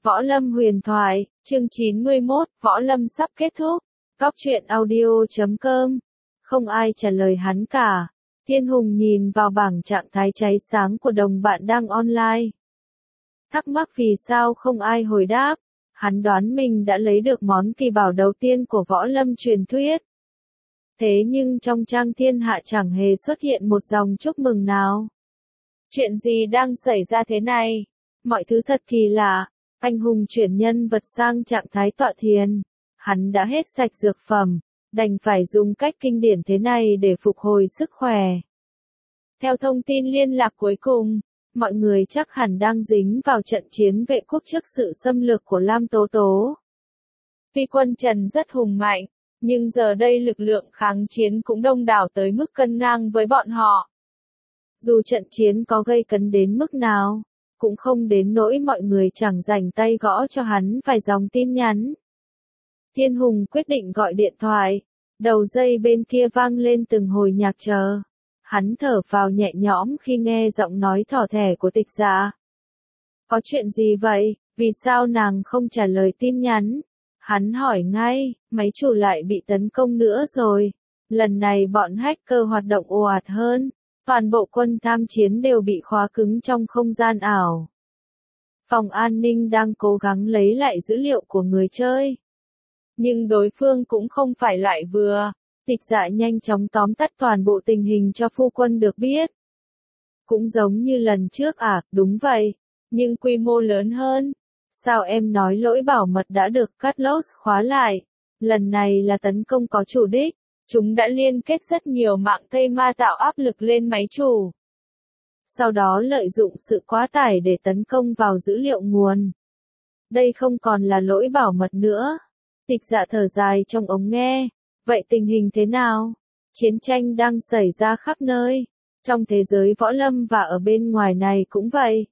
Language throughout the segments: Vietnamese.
Võ Lâm huyền thoại, chương 91, Võ Lâm sắp kết thúc. Góc truyện audio.com. Không ai trả lời hắn cả. Thiên Hùng nhìn vào bảng trạng thái cháy sáng của đồng bạn đang online. Thắc mắc vì sao không ai hồi đáp. Hắn đoán mình đã lấy được món kỳ bảo đầu tiên của Võ Lâm truyền thuyết. Thế nhưng trong trang thiên hạ chẳng hề xuất hiện một dòng chúc mừng nào. Chuyện gì đang xảy ra thế này? Mọi thứ thật kỳ lạ. Anh hùng chuyển nhân vật sang trạng thái tọa thiền. Hắn đã hết sạch dược phẩm, đành phải dùng cách kinh điển thế này để phục hồi sức khỏe. Theo thông tin liên lạc cuối cùng, mọi người chắc hẳn đang dính vào trận chiến vệ quốc trước sự xâm lược của Lam Tố Tố. Tuy quân Trần rất hùng mạnh, nhưng giờ đây lực lượng kháng chiến cũng đông đảo tới mức cân ngang với bọn họ. Dù trận chiến có gây cấn đến mức nào, cũng không đến nỗi mọi người chẳng rảnh tay gõ cho hắn vài dòng tin nhắn. Thiên Hùng quyết định gọi điện thoại, đầu dây bên kia vang lên từng hồi nhạc chờ. Hắn thở phào nhẹ nhõm khi nghe giọng nói thỏ thẻ của Tịch Dạ. Có chuyện gì vậy, vì sao nàng không trả lời tin nhắn? Hắn hỏi ngay, máy chủ lại bị tấn công nữa rồi. Lần này bọn hacker hoạt động ồ ạt hơn. Toàn bộ quân tham chiến đều bị khóa cứng trong không gian ảo. Phòng an ninh đang cố gắng lấy lại dữ liệu của người chơi. Nhưng đối phương cũng không phải loại vừa. Tịch Dạ nhanh chóng tóm tắt toàn bộ tình hình cho phu quân được biết. Cũng giống như lần trước à, đúng vậy. Nhưng quy mô lớn hơn. Sao em nói lỗi bảo mật đã được Carlos khóa lại? Lần này là tấn công có chủ đích. Chúng đã liên kết rất nhiều mạng Tây Ma tạo áp lực lên máy chủ. Sau đó lợi dụng sự quá tải để tấn công vào dữ liệu nguồn. Đây không còn là lỗi bảo mật nữa. Tịch Dạ thở dài trong ống nghe. Vậy tình hình thế nào? Chiến tranh đang xảy ra khắp nơi. Trong thế giới võ lâm và ở bên ngoài này cũng vậy.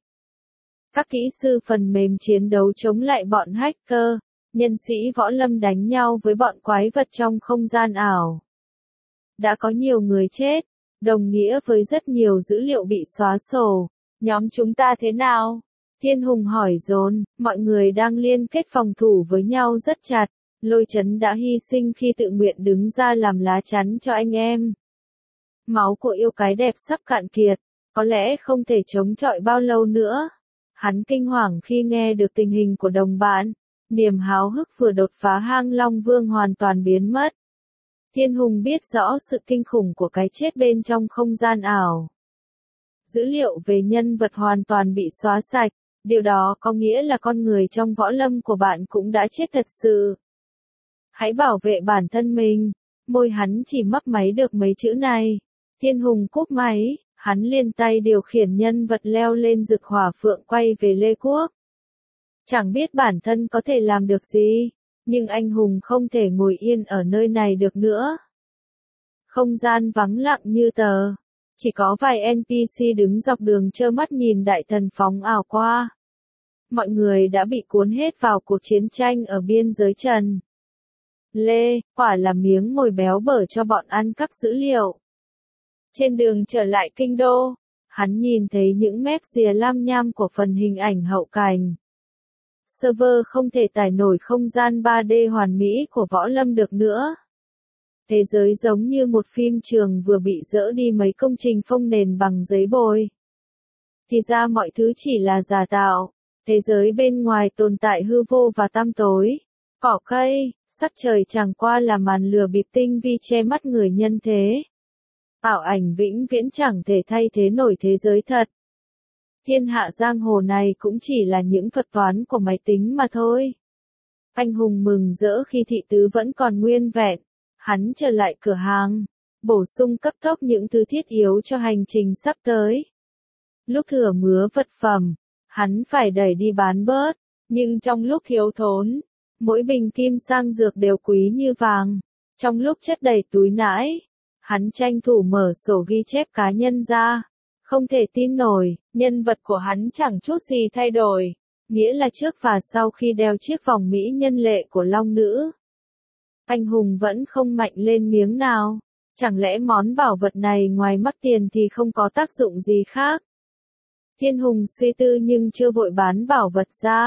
Các kỹ sư phần mềm chiến đấu chống lại bọn hacker. Nhân sĩ võ lâm đánh nhau với bọn quái vật trong không gian ảo. Đã có nhiều người chết, đồng nghĩa với rất nhiều dữ liệu bị xóa sổ. Nhóm chúng ta thế nào? Thiên Hùng hỏi dồn, mọi người đang liên kết phòng thủ với nhau rất chặt. Lôi Chấn đã hy sinh khi tự nguyện đứng ra làm lá chắn cho anh em. Máu của yêu cái đẹp sắp cạn kiệt, có lẽ không thể chống chọi bao lâu nữa. Hắn kinh hoàng khi nghe được tình hình của đồng bạn. Niềm háo hức vừa đột phá hang Long Vương hoàn toàn biến mất. Thiên Hùng biết rõ sự kinh khủng của cái chết bên trong không gian ảo. Dữ liệu về nhân vật hoàn toàn bị xóa sạch, điều đó có nghĩa là con người trong võ lâm của bạn cũng đã chết thật sự. Hãy bảo vệ bản thân mình. Môi hắn chỉ mấp máy được mấy chữ này. Thiên Hùng cúp máy, hắn liền tay điều khiển nhân vật leo lên rực hỏa phượng quay về Lê Quốc. Chẳng biết bản thân có thể làm được gì. Nhưng anh hùng không thể ngồi yên ở nơi này được nữa. Không gian vắng lặng như tờ. Chỉ có vài NPC đứng dọc đường trơ mắt nhìn đại thần phóng ảo qua. Mọi người đã bị cuốn hết vào cuộc chiến tranh ở biên giới trần. Lê, quả là miếng mồi béo bở cho bọn ăn cắp dữ liệu. Trên đường trở lại kinh đô, hắn nhìn thấy những mép rìa lam nham của phần hình ảnh hậu cảnh. Server không thể tải nổi không gian 3D hoàn mỹ của võ lâm được nữa. Thế giới giống như một phim trường vừa bị dỡ đi mấy công trình phông nền bằng giấy bồi. Thì ra mọi thứ chỉ là giả tạo. Thế giới bên ngoài tồn tại hư vô và tăm tối. Cỏ cây, sắc trời chẳng qua là màn lừa bịp tinh vi che mắt người nhân thế. Ảo ảnh vĩnh viễn chẳng thể thay thế nổi thế giới thật. Thiên hạ giang hồ này cũng chỉ là những thuật toán của máy tính mà thôi. Anh hùng mừng rỡ khi thị tứ vẫn còn nguyên vẹn. Hắn trở lại cửa hàng, bổ sung cấp tốc những thứ thiết yếu cho hành trình sắp tới. Lúc thừa mứa vật phẩm, hắn phải đẩy đi bán bớt, nhưng trong lúc thiếu thốn, mỗi bình kim sang dược đều quý như vàng. Trong lúc chất đầy túi nãi, hắn tranh thủ mở sổ ghi chép cá nhân ra. Không thể tin nổi, nhân vật của hắn chẳng chút gì thay đổi, nghĩa là trước và sau khi đeo chiếc vòng mỹ nhân lệ của Long Nữ. Anh hùng vẫn không mạnh lên miếng nào, chẳng lẽ món bảo vật này ngoài mắc tiền thì không có tác dụng gì khác? Thiên Hùng suy tư nhưng chưa vội bán bảo vật ra,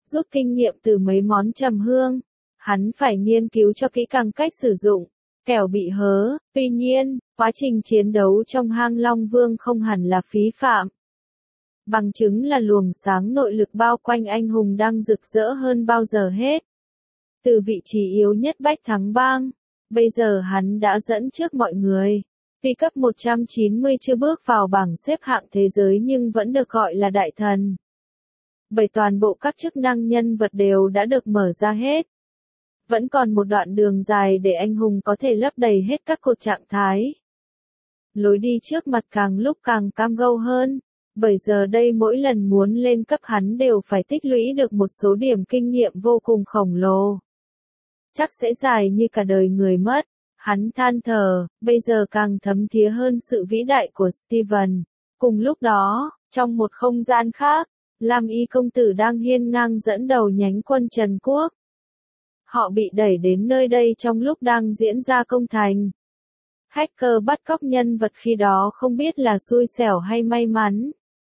rút kinh nghiệm từ mấy món trầm hương. Hắn phải nghiên cứu cho kỹ càng cách sử dụng, kẻo bị hớ. Tuy nhiên, quá trình chiến đấu trong hang Long Vương không hẳn là phí phạm. Bằng chứng là luồng sáng nội lực bao quanh anh hùng đang rực rỡ hơn bao giờ hết. Từ vị trí yếu nhất Bách Thắng Bang, bây giờ hắn đã dẫn trước mọi người. Tuy cấp 190 chưa bước vào bảng xếp hạng thế giới nhưng vẫn được gọi là đại thần. Bởi toàn bộ các chức năng nhân vật đều đã được mở ra hết. Vẫn còn một đoạn đường dài để anh hùng có thể lấp đầy hết các cột trạng thái. Lối đi trước mặt càng lúc càng cam go hơn, bởi giờ đây mỗi lần muốn lên cấp hắn đều phải tích lũy được một số điểm kinh nghiệm vô cùng khổng lồ. Chắc sẽ dài như cả đời người mất. Hắn than thở, bây giờ càng thấm thía hơn sự vĩ đại của Steven. Cùng lúc đó, trong một không gian khác, Lam Y công tử đang hiên ngang dẫn đầu nhánh quân Trần Quốc. Họ bị đẩy đến nơi đây trong lúc đang diễn ra công thành. Hacker bắt cóc nhân vật khi đó không biết là xui xẻo hay may mắn.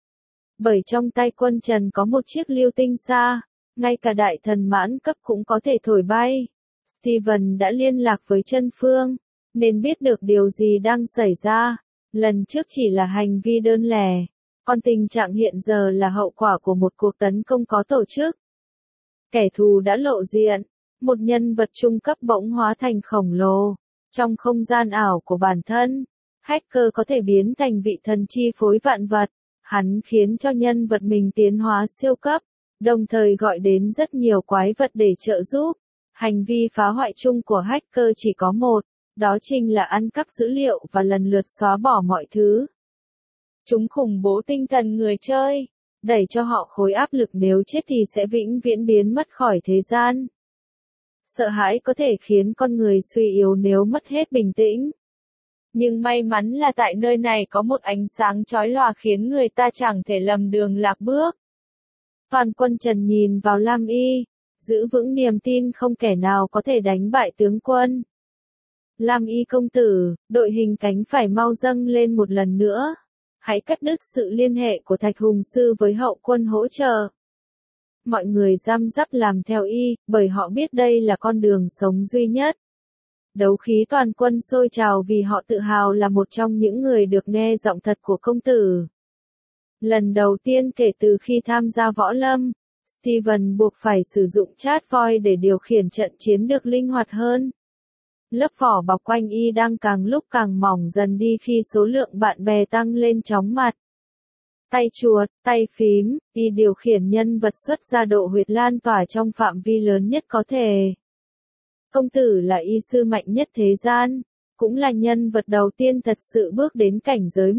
Bởi trong tay quân Trần có một chiếc lưu tinh xa, ngay cả đại thần mãn cấp cũng có thể thổi bay. Steven đã liên lạc với Chân Phương, nên biết được điều gì đang xảy ra. Lần trước chỉ là hành vi đơn lẻ, còn tình trạng hiện giờ là hậu quả của một cuộc tấn công có tổ chức. Kẻ thù đã lộ diện, một nhân vật trung cấp bỗng hóa thành khổng lồ. Trong không gian ảo của bản thân, hacker có thể biến thành vị thần chi phối vạn vật. Hắn khiến cho nhân vật mình tiến hóa siêu cấp, đồng thời gọi đến rất nhiều quái vật để trợ giúp. Hành vi phá hoại chung của hacker chỉ có một, đó chính là ăn cắp dữ liệu và lần lượt xóa bỏ mọi thứ. Chúng khủng bố tinh thần người chơi, đẩy cho họ khối áp lực nếu chết thì sẽ vĩnh viễn biến mất khỏi thế gian. Sợ hãi có thể khiến con người suy yếu nếu mất hết bình tĩnh. Nhưng may mắn là tại nơi này có một ánh sáng chói lòa khiến người ta chẳng thể lầm đường lạc bước. Toàn quân Trần nhìn vào Lam Y, giữ vững niềm tin không kẻ nào có thể đánh bại tướng quân. Lam Y công tử, đội hình cánh phải mau dâng lên một lần nữa. Hãy cắt đứt sự liên hệ của Thạch Hùng Sư với hậu quân hỗ trợ. Mọi người răm rắp làm theo y, bởi họ biết đây là con đường sống duy nhất. Đấu khí toàn quân sôi trào vì họ tự hào là một trong những người được nghe giọng thật của công tử. Lần đầu tiên kể từ khi tham gia võ lâm, Steven buộc phải sử dụng chat voice để điều khiển trận chiến được linh hoạt hơn. Lớp vỏ bọc quanh y đang càng lúc càng mỏng dần đi khi số lượng bạn bè tăng lên chóng mặt. Tay chuột, tay phím, y điều khiển nhân vật xuất ra độ huyệt lan tỏa trong phạm vi lớn nhất có thể. Công tử là y sư mạnh nhất thế gian, cũng là nhân vật đầu tiên thật sự bước đến cảnh giới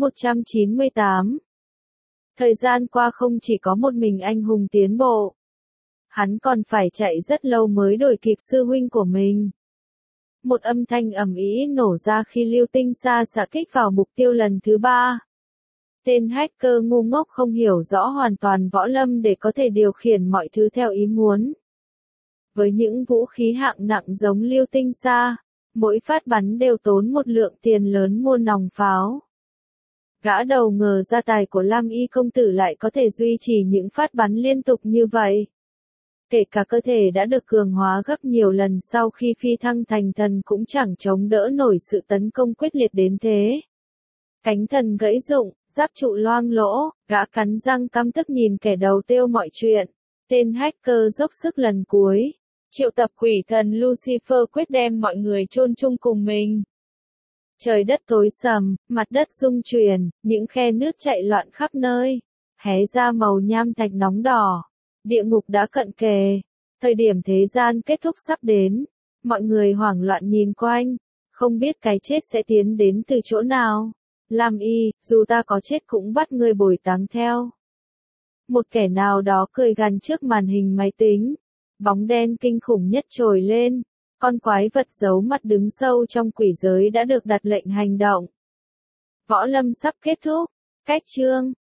198. Thời gian qua không chỉ có một mình anh hùng tiến bộ. Hắn còn phải chạy rất lâu mới đuổi kịp sư huynh của mình. Một âm thanh ầm ĩ nổ ra khi lưu tinh xa xạ kích vào mục tiêu lần thứ 3. Tên hacker ngu ngốc không hiểu rõ hoàn toàn võ lâm để có thể điều khiển mọi thứ theo ý muốn. Với những vũ khí hạng nặng giống lưu tinh xa, mỗi phát bắn đều tốn một lượng tiền lớn mua nòng pháo. Gã đầu ngờ ra tài của Lam Y công tử lại có thể duy trì những phát bắn liên tục như vậy. Kể cả cơ thể đã được cường hóa gấp nhiều lần sau khi phi thăng thành thần cũng chẳng chống đỡ nổi sự tấn công quyết liệt đến thế. Cánh thần gãy rụng, giáp trụ loang lỗ, gã cắn răng căm tức nhìn kẻ đầu tiêu mọi chuyện. Tên hacker dốc sức lần cuối. Triệu tập quỷ thần Lucifer quyết đem mọi người chôn chung cùng mình. Trời đất tối sầm, mặt đất rung chuyển, những khe nước chạy loạn khắp nơi. Hé ra màu nham thạch nóng đỏ. Địa ngục đã cận kề. Thời điểm thế gian kết thúc sắp đến. Mọi người hoảng loạn nhìn quanh. Không biết cái chết sẽ tiến đến từ chỗ nào. Lam Y, dù ta có chết cũng bắt ngươi bồi táng theo. Một kẻ nào đó cười gằn trước màn hình máy tính. Bóng đen kinh khủng nhất trồi lên. Con quái vật giấu mặt đứng sâu trong quỷ giới đã được đặt lệnh hành động. Võ lâm sắp kết thúc. Cách chương